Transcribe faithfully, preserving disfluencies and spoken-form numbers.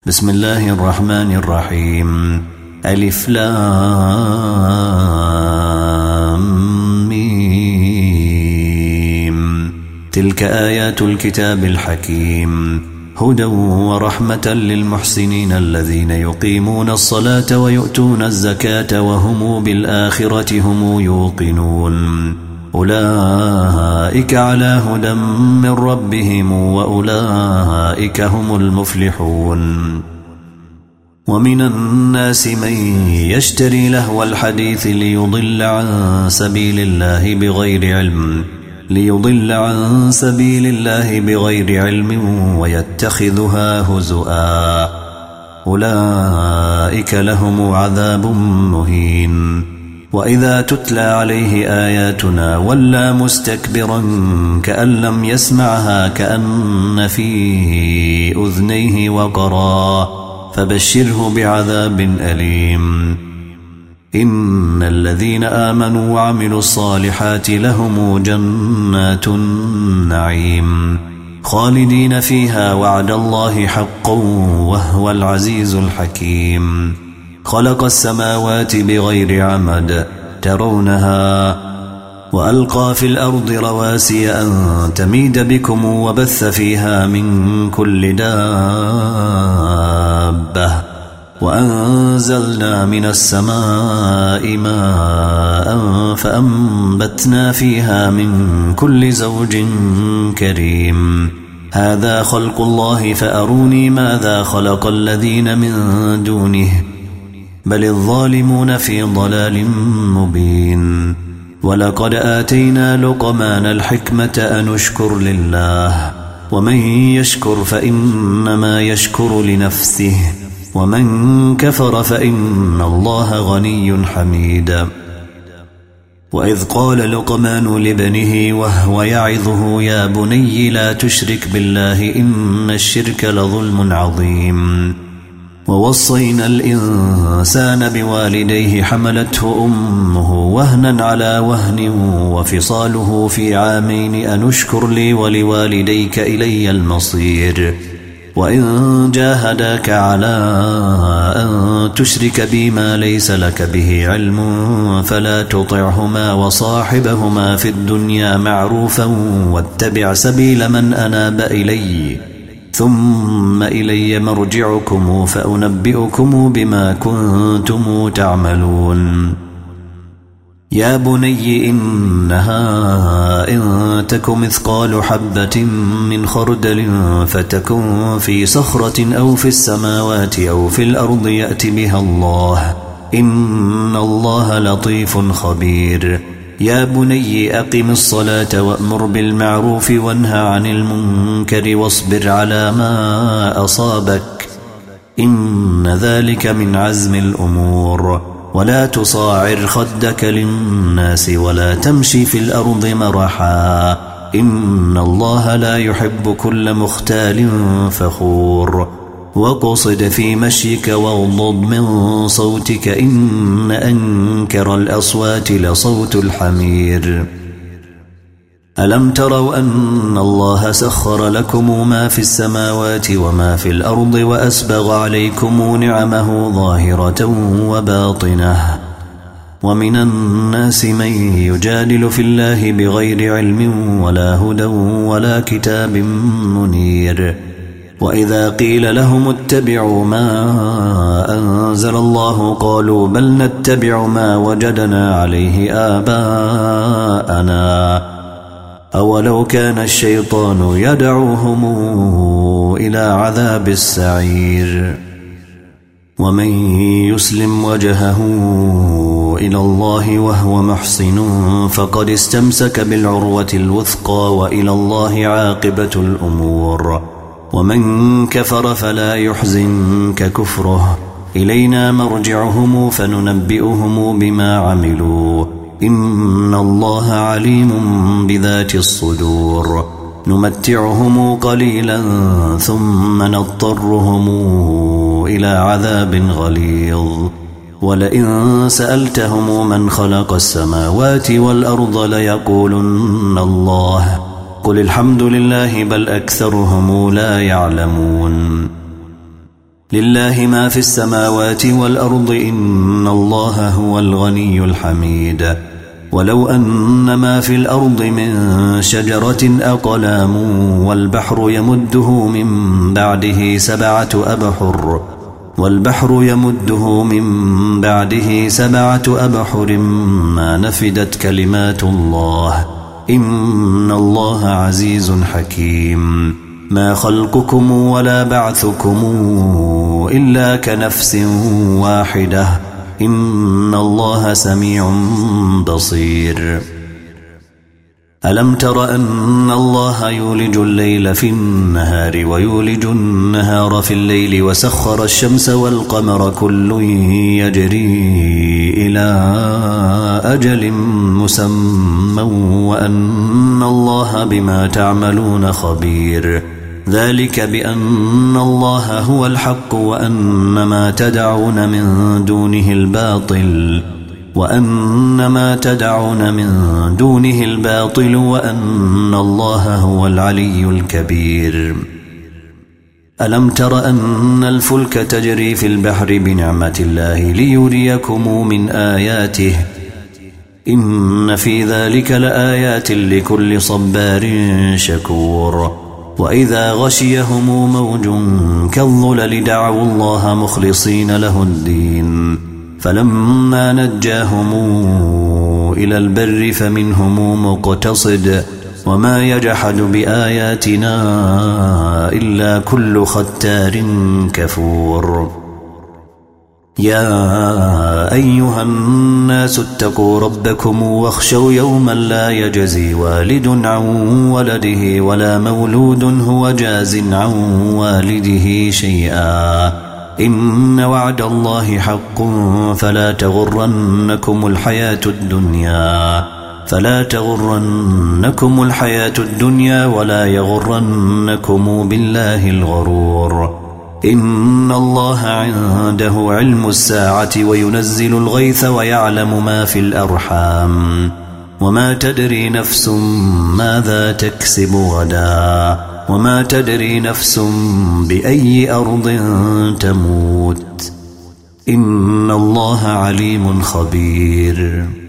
بسم الله الرحمن الرحيم. ألف لام ميم. تلك آيات الكتاب الحكيم هدى ورحمة للمحسنين الذين يقيمون الصلاة ويؤتون الزكاة وهم بالآخرة هم يوقنون أولئك على هدى من ربهم وأولئك هم المفلحون. ومن الناس من يشتري لهو الحديث ليضل عن سبيل الله بغير علم ليضل عن سبيل الله بغير علم ويتخذها هزؤا أولئك لهم عذاب مهين. وإذا تتلى عليه آياتنا ولى مستكبرا كأن لم يسمعها كأن في أذنيه وقرا فبشره بعذاب أليم. إن الذين آمنوا وعملوا الصالحات لهم جنات النعيم خالدين فيها وعد الله حقا وهو العزيز الحكيم. خلق السماوات بغير عمد ترونها وألقى في الأرض رواسي أن تميد بكم وبث فيها من كل دابة وأنزلنا من السماء ماء فأنبتنا فيها من كل زوج كريم. هذا خلق الله فأروني ماذا خلق الذين من دونه بل الظالمون في ضلال مبين. ولقد آتينا لقمان الحكمة أن اشكر لله ومن يشكر فإنما يشكر لنفسه ومن كفر فإن الله غني حميد. وإذ قال لقمان لابنه وهو يعظه يا بني لا تشرك بالله إن الشرك لظلم عظيم. ووصينا الإنسان بوالديه حملته أمه وهنا على وهن وفصاله في عامين أن اشكر لي ولوالديك إلي المصير. وإن جاهداك على أن تشرك بي ما ليس لك به علم فلا تطعهما وصاحبهما في الدنيا معروفا واتبع سبيل من أناب إلي ثم إلي مرجعكم فأنبئكم بما كنتم تعملون. يا بني إنها إن تك مثقال حبة من خردل فتكن في صخرة أو في السماوات أو في الأرض يأت بها الله إن الله لطيف خبير. يا بني أقم الصلاة وأمر بالمعروف وانهى عن المنكر واصبر على ما أصابك إن ذلك من عزم الأمور. ولا تصاعر خدك للناس ولا تمشي في الأرض مرحا إن الله لا يحب كل مختال فخور. وقصد في مشيك واغضض من صوتك إن أنكر الأصوات لصوت الحمير. ألم تروا أن الله سخر لكم ما في السماوات وما في الأرض وأسبغ عليكم نعمه ظاهرة وباطنة ومن الناس من يجادل في الله بغير علم ولا هدى ولا كتاب منير. وإذا قيل لهم اتبعوا ما أنزل الله قالوا بل نتبع ما وجدنا عليه آباءنا أولو كان الشيطان يدعوهم إلى عذاب السعير. ومن يسلم وجهه إلى الله وهو محسن فقد استمسك بالعروة الوثقى وإلى الله عاقبة الأمور. ومن كفر فلا يحزنك كفره إلينا مرجعهم فننبئهم بما عملوا إن الله عليم بذات الصدور. نمتعهم قليلا ثم نضطرهم إلى عذاب غليظ. ولئن سألتهم من خلق السماوات والأرض ليقولن الله قل الحمد لله بل أكثرهم لا يعلمون. لله ما في السماوات والأرض إن الله هو الغني الحميد ولو أن ما في الأرض من شجرة أقلام والبحر يمده من بعده سبعة أبحر والبحر يمده من بعده سبعة أبحر ما نفدت كلمات الله إن الله عزيز حكيم ما خلقكم ولا بعثكم إلا كنفس واحدة إن الله سميع بصير ألم تر أن الله يولج الليل في النهار ويولج النهار في الليل وسخر الشمس والقمر كل يجري إلى أجل مسمى وأن الله بما تعملون خبير ذلك بأن الله هو الحق وأن ما تدعون من دونه الباطل وأن ما تدعون من دونه الباطل وأن الله هو العلي الكبير ألم تر أن الفلك تجري في البحر بنعمة الله ليريكم من آياته إن في ذلك لآيات لكل صبار شكور وإذا غشيهم موج كالظلل دعوا الله مخلصين له الدين فلما نجاهم إلى البر فمنهم مقتصد وما يجحد بآياتنا إلا كل ختار كفور يا أيها الناس اتقوا ربكم واخشوا يوما لا يجزي والد عن ولده ولا مولود هو جاز عن والده شيئا إن وعد الله حق فلا تغرنكم الحياة الدنيا فلا تغرنكم الحياة الدنيا ولا يغرنكم بالله الغرور إن الله عنده علم الساعة وينزل الغيث ويعلم ما في الأرحام وما تدري نفس ماذا تكسب غدا وما تدري نفس بأي أرض تموت إن الله عليم خبير